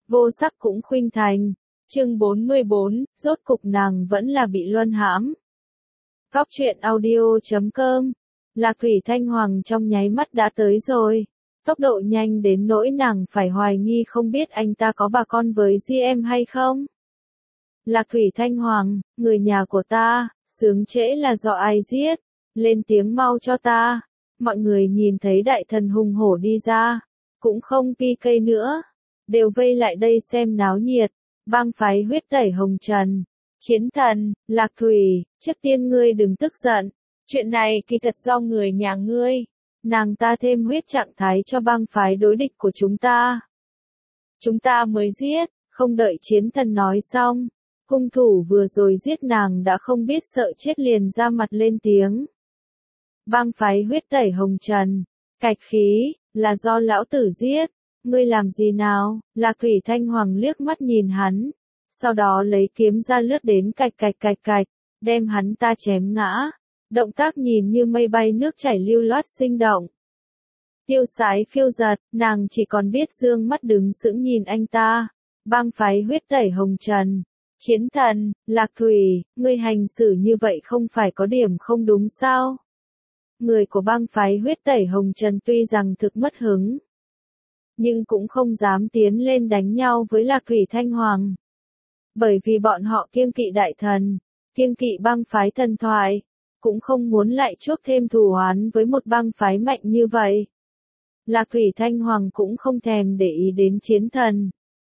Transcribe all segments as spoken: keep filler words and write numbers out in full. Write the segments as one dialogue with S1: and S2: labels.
S1: vô sắc cũng khuynh thành. Chương bốn mươi bốn, rốt cục nàng vẫn là bị luân hãm. Góc truyện audio chấm com. Lạc Thủy Thanh Hoàng trong nháy mắt đã tới rồi. Tốc độ nhanh đến nỗi nàng phải hoài nghi không biết anh ta có bà con với gi em hay không. Lạc Thủy Thanh Hoàng, người nhà của ta, sướng trễ là do ai giết, lên tiếng mau cho ta. Mọi người nhìn thấy đại thần hùng hổ đi ra, cũng không pê ca nữa, đều vây lại đây xem náo nhiệt. Bang phái huyết tẩy hồng trần. Chiến thần, Lạc Thủy, trước tiên ngươi đừng tức giận, chuyện này kỳ thật do người nhà ngươi. Nàng ta thêm huyết trạng thái cho bang phái đối địch của chúng ta. Chúng ta mới giết, không đợi chiến thần nói xong. Hung thủ vừa rồi giết nàng đã không biết sợ chết liền ra mặt lên tiếng. Bang phái huyết tẩy hồng trần, cạch khí, là do lão tử giết. Ngươi làm gì nào? Lạc Thủy Thanh Hoàng liếc mắt nhìn hắn, sau đó lấy kiếm ra lướt đến cạch cạch cạch cạch, đem hắn ta chém ngã. Động tác nhìn như mây bay nước chảy lưu loát sinh động. Tiêu sái phiêu giật, nàng chỉ còn biết dương mắt đứng sững nhìn anh ta. Bang phái huyết tẩy hồng trần. Chiến thần, Lạc Thủy, ngươi hành xử như vậy không phải có điểm không đúng sao? Người của bang phái huyết tẩy hồng trần tuy rằng thực mất hứng, nhưng cũng không dám tiến lên đánh nhau với Lạc Thủy Thanh Hoàng. Bởi vì bọn họ kiêng kỵ đại thần, kiêng kỵ bang phái thần thoại, cũng không muốn lại chuốc thêm thù oán với một bang phái mạnh như vậy. Lạc Thủy Thanh Hoàng cũng không thèm để ý đến chiến thần.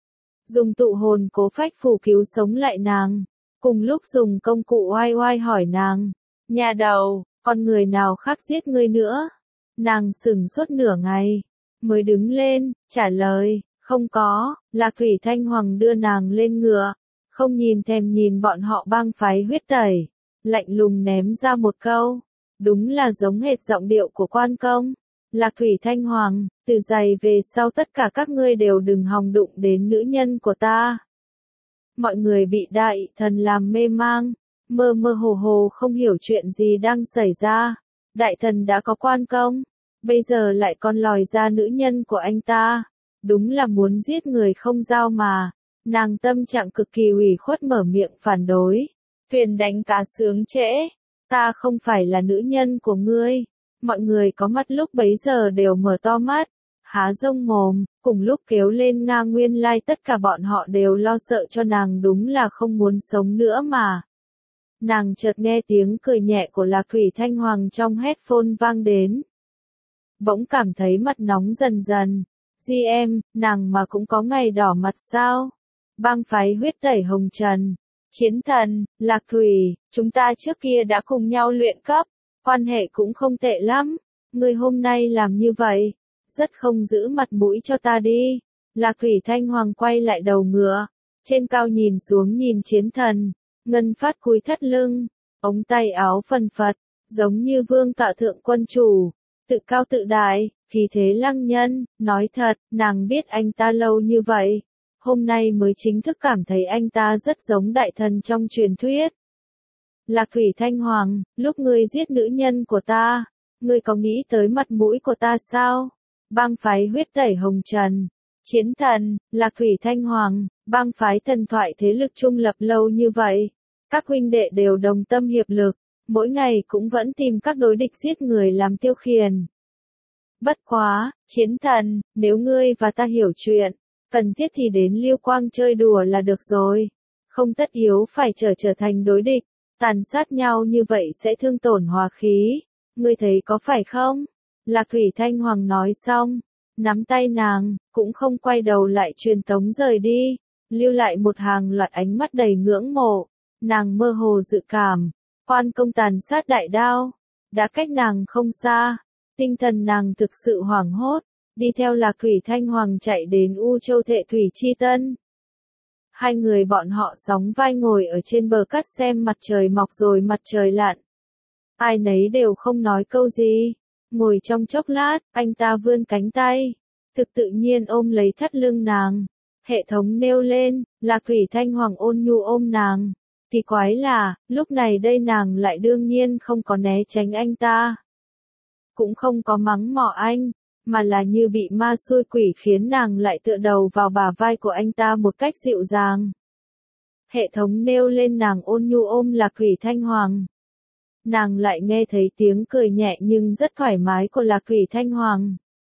S1: Dùng tụ hồn cố phách phù cứu sống lại nàng, cùng lúc dùng công cụ oai oai hỏi nàng, nhà đầu, còn người nào khác giết ngươi nữa? Nàng sững sốt nửa ngày, mới đứng lên, trả lời, không có. Lạc Thủy Thanh Hoàng đưa nàng lên ngựa, không nhìn thèm nhìn bọn họ bang phái huyết tẩy, lạnh lùng ném ra một câu, đúng là giống hệt giọng điệu của quan công. Lạc Thủy Thanh Hoàng, từ giày về sau tất cả các ngươi đều đừng hòng đụng đến nữ nhân của ta. Mọi người bị đại thần làm mê mang, mơ mơ hồ hồ không hiểu chuyện gì đang xảy ra. Đại thần đã có quan công, bây giờ lại còn lòi ra nữ nhân của anh ta, đúng là muốn giết người không giao mà. Nàng tâm trạng cực kỳ ủy khuất mở miệng phản đối. Thuyền đánh cá sướng trễ, ta không phải là nữ nhân của ngươi. Mọi người có mắt lúc bấy giờ đều mở to mắt, há rông mồm, cùng lúc kêu lên nga nguyên lai tất cả bọn họ đều lo sợ cho nàng đúng là không muốn sống nữa mà. Nàng chợt nghe tiếng cười nhẹ của Lạc Thủy Thanh Hoàng trong headphone vang đến. Bỗng cảm thấy mặt nóng dần dần. gi em, nàng mà cũng có ngày đỏ mặt sao? Bang phái huyết tẩy hồng trần. Chiến thần, Lạc Thủy, chúng ta trước kia đã cùng nhau luyện cấp, quan hệ cũng không tệ lắm. Ngươi hôm nay làm như vậy, rất không giữ mặt mũi cho ta đi. Lạc Thủy Thanh Hoàng quay lại đầu ngựa, trên cao nhìn xuống nhìn chiến thần, ngân phát cúi thắt lưng, ống tay áo phần phật, giống như vương tọa thượng quân chủ, tự cao tự đại, khí thế lăng nhân. Nói thật, nàng biết anh ta lâu như vậy, hôm nay mới chính thức cảm thấy anh ta rất giống đại thần trong truyền thuyết. Lạc Thủy Thanh Hoàng, lúc ngươi giết nữ nhân của ta, ngươi có nghĩ tới mặt mũi của ta sao? Bang phái huyết tẩy hồng trần. Chiến thần, Lạc Thủy Thanh Hoàng, bang phái thần thoại thế lực trung lập lâu như vậy. Các huynh đệ đều đồng tâm hiệp lực, mỗi ngày cũng vẫn tìm các đối địch giết người làm tiêu khiển. Bất quá, chiến thần, nếu ngươi và ta hiểu chuyện, cần thiết thì đến Liêu Quang chơi đùa là được rồi. Không tất yếu phải trở trở thành đối địch, tàn sát nhau như vậy sẽ thương tổn hòa khí. Ngươi thấy có phải không? Lạc Thủy Thanh Hoàng nói xong, nắm tay nàng, cũng không quay đầu lại truyền tống rời đi, lưu lại một hàng loạt ánh mắt đầy ngưỡng mộ. Nàng mơ hồ dự cảm, quan công tàn sát đại đao, đã cách nàng không xa. Tinh thần nàng thực sự hoảng hốt, đi theo Lạc Thủy Thanh Hoàng chạy đến U Châu Thệ Thủy Chi Tân. Hai người bọn họ sóng vai ngồi ở trên bờ cát xem mặt trời mọc rồi mặt trời lặn. Ai nấy đều không nói câu gì. Ngồi trong chốc lát, anh ta vươn cánh tay, thực tự nhiên ôm lấy thắt lưng nàng. Hệ thống nêu lên, Lạc Thủy Thanh Hoàng ôn nhu ôm nàng. Kỳ quái là, lúc này đây nàng lại đương nhiên không có né tránh anh ta, cũng không có mắng mỏ anh, mà là như bị ma xui quỷ khiến nàng lại tựa đầu vào bả vai của anh ta một cách dịu dàng. Hệ thống nêu lên nàng ôn nhu ôm Lạc Thủy Thanh Hoàng. Nàng lại nghe thấy tiếng cười nhẹ nhưng rất thoải mái của Lạc Thủy Thanh Hoàng.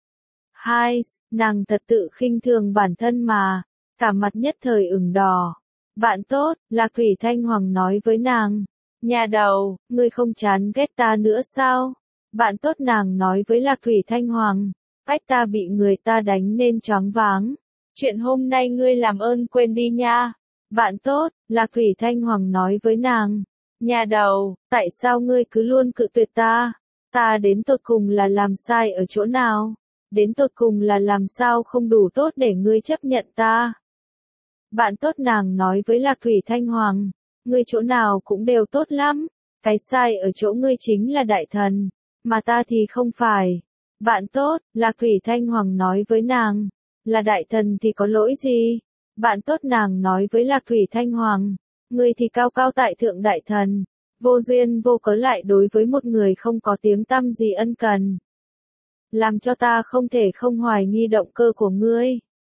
S1: Hai, nàng thật tự khinh thường bản thân mà, cả mặt nhất thời ửng đỏ. Bạn tốt, Lạc Thủy Thanh Hoàng nói với nàng. Nhà đầu, ngươi không chán ghét ta nữa sao? Bạn tốt nàng nói với Lạc Thủy Thanh Hoàng. Cách ta bị người ta đánh nên choáng váng. Chuyện hôm nay ngươi làm ơn quên đi nha. Bạn tốt, Lạc Thủy Thanh Hoàng nói với nàng. Nhà đầu, tại sao ngươi cứ luôn cự tuyệt ta? Ta đến tột cùng là làm sai ở chỗ nào? Đến tột cùng là làm sao không đủ tốt để ngươi chấp nhận ta? Bạn tốt nàng nói với Lạc Thủy Thanh Hoàng. Ngươi chỗ nào cũng đều tốt lắm. Cái sai ở chỗ ngươi chính là đại thần, mà ta thì không phải. Bạn tốt, Lạc Thủy Thanh Hoàng nói với nàng. Là đại thần thì có lỗi gì? Bạn tốt nàng nói với Lạc Thủy Thanh Hoàng. Ngươi thì cao cao tại thượng đại thần. Vô duyên vô cớ lại đối với một người không có tiếng tăm gì ân cần. Làm cho ta không thể không hoài nghi động cơ của ngươi.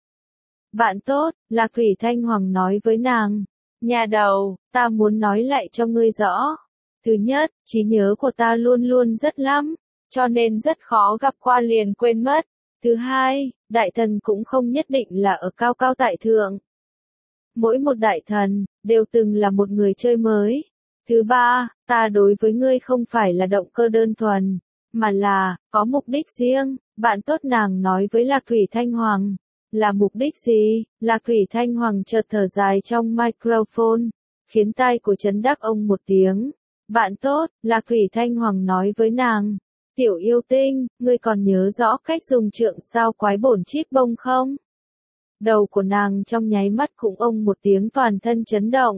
S1: Bạn tốt, Lạc Thủy Thanh Hoàng nói với nàng. Nhà đầu, ta muốn nói lại cho ngươi rõ. Thứ nhất, trí nhớ của ta luôn luôn rất lắm, cho nên rất khó gặp qua liền quên mất. Thứ hai, đại thần cũng không nhất định là ở cao cao tại thượng. Mỗi một đại thần, đều từng là một người chơi mới. Thứ ba, ta đối với ngươi không phải là động cơ đơn thuần, mà là, có mục đích riêng. Bạn tốt nàng nói với Lạc Thủy Thanh Hoàng. Là mục đích gì? Lạc Thủy Thanh Hoàng chợt thở dài trong microphone, khiến tai của Trấn Đắc ông một tiếng. Bạn tốt, Lạc Thủy Thanh Hoàng nói với nàng. Tiểu yêu tinh, ngươi còn nhớ rõ cách dùng trượng sao quái bổn chíp bông không? Đầu của nàng trong nháy mắt cũng ông một tiếng toàn thân chấn động.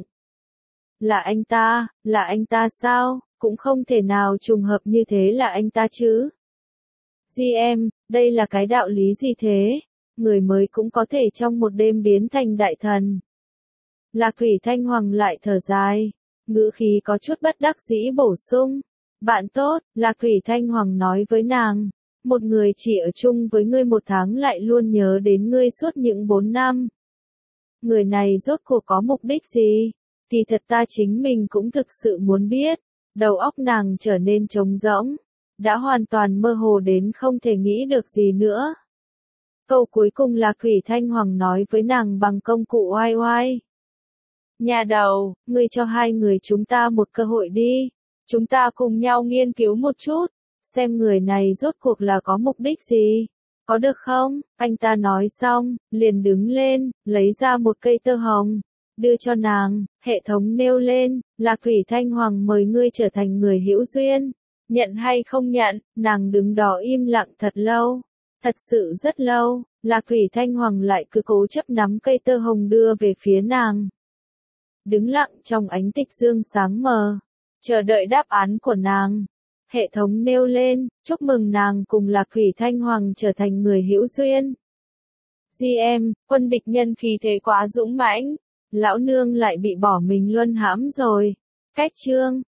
S1: Là anh ta, là anh ta sao? Cũng không thể nào trùng hợp như thế là anh ta chứ. giê em, đây là cái đạo lý gì thế? Người mới cũng có thể trong một đêm biến thành đại thần. Lạc Thủy Thanh Hoàng lại thở dài, ngữ khí có chút bất đắc dĩ bổ sung. Bạn tốt, Lạc Thủy Thanh Hoàng nói với nàng. Một người chỉ ở chung với ngươi một tháng lại luôn nhớ đến ngươi suốt những bốn năm. Người này rốt cuộc có mục đích gì? Thì thật ta chính mình cũng thực sự muốn biết. Đầu óc nàng trở nên trống rỗng, đã hoàn toàn mơ hồ đến không thể nghĩ được gì nữa. Câu cuối cùng Lạc Thủy Thanh Hoàng nói với nàng bằng công cụ oai oai. Nhà đầu, ngươi cho hai người chúng ta một cơ hội đi. Chúng ta cùng nhau nghiên cứu một chút, xem người này rốt cuộc là có mục đích gì. Có được không? Anh ta nói xong, liền đứng lên, lấy ra một cây tơ hồng, đưa cho nàng. Hệ thống nêu lên, Lạc Thủy Thanh Hoàng mời ngươi trở thành người hữu duyên. Nhận hay không nhận? Nàng đứng đó im lặng thật lâu. Thật sự rất lâu, Lạc Thủy Thanh Hoàng lại cứ cố chấp nắm cây tơ hồng đưa về phía nàng. Đứng lặng trong ánh tịch dương sáng mờ, chờ đợi đáp án của nàng. Hệ thống nêu lên, chúc mừng nàng cùng Lạc Thủy Thanh Hoàng trở thành người hữu duyên. giê em, quân địch nhân khí thế quá dũng mãnh, lão nương lại bị bỏ mình luân hãm rồi. Cách chương